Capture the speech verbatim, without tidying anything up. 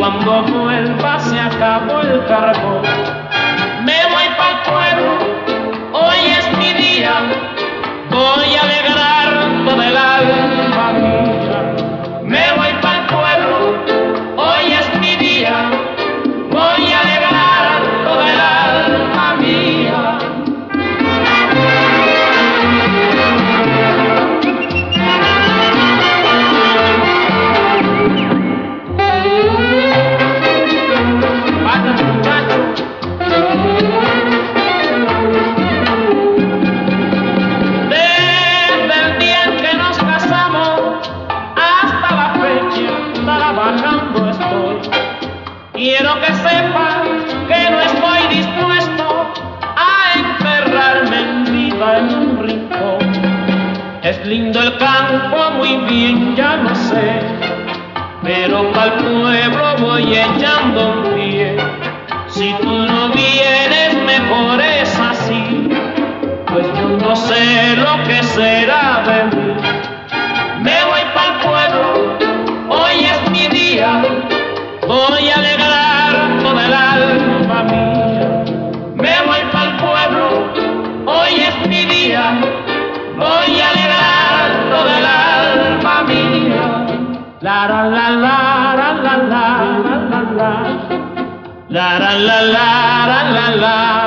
cuando vuelva se acabó el carbón. Me voy pa'l pueblo, hoy es mi día, voy a alegrar todo el alma mía. Me voy pa'l pueblo, hoy es mi día, voy a alegrar todo el alma mía. Quiero que sepa que no estoy dispuesto a enterrarme en vida en un rincón. Es lindo el campo, muy bien, ya lo sé, pero pa'l pueblo voy echando un pie. Si tú no vienes, mejor es así, pues yo no sé lo que será de mí. Me voy pa'l pueblo, hoy es mi día, voy a alegrar toda el alma mía. Me voy pa'l pueblo, hoy es mi día, voy a alegrar toda el alma mía. La la la la la la la la la la la la la la la.